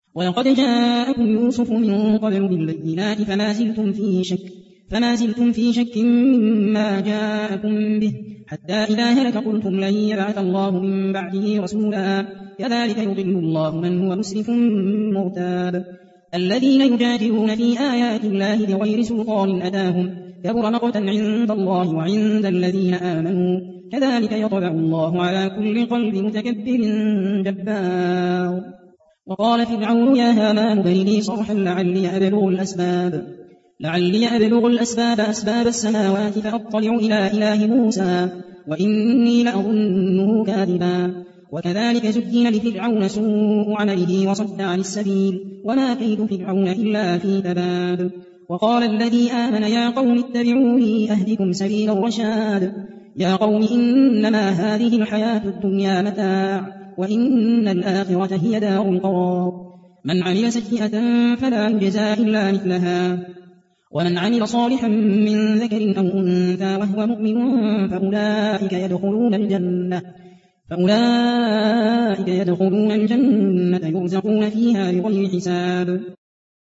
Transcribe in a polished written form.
ولقد جاءكم يوسف من قبل بالبينات فما زلتم في شك مما جاءكم به حتى إذا هلك قلتم لن يبعث الله من بعده رسولا كذلك يضل الله من هو مسرف مرتاب الذين يجادلون في آيات الله بغير سلطان أتاهم كبر مقتا عند الله وعند الذين آمنوا كذلك يطبع الله على كل قلب متكبر جبار وقال فرعون يا هامان ابن لي صرحا لعلي أبلغ الأسباب أسباب السماوات فأطلع إلى إله موسى وإني لأظنه كاذبا وكذلك زين لفرعون سوء عمله وصد عن السبيل وما كيد فرعون إلا في تباب وقال الذي آمن يا قوم اتبعوني أهدكم سبيل الرشاد يا قوم إنما هذه الحياة الدنيا متاع وإن الآخرة هي دار القرار من عمل سيئة فلا يجزى إلا مثلها ومن عمل صالحا من ذكر أو أنثى وهو مؤمن فأولئك يدخلون الجنة يرزقون فيها بغير حساب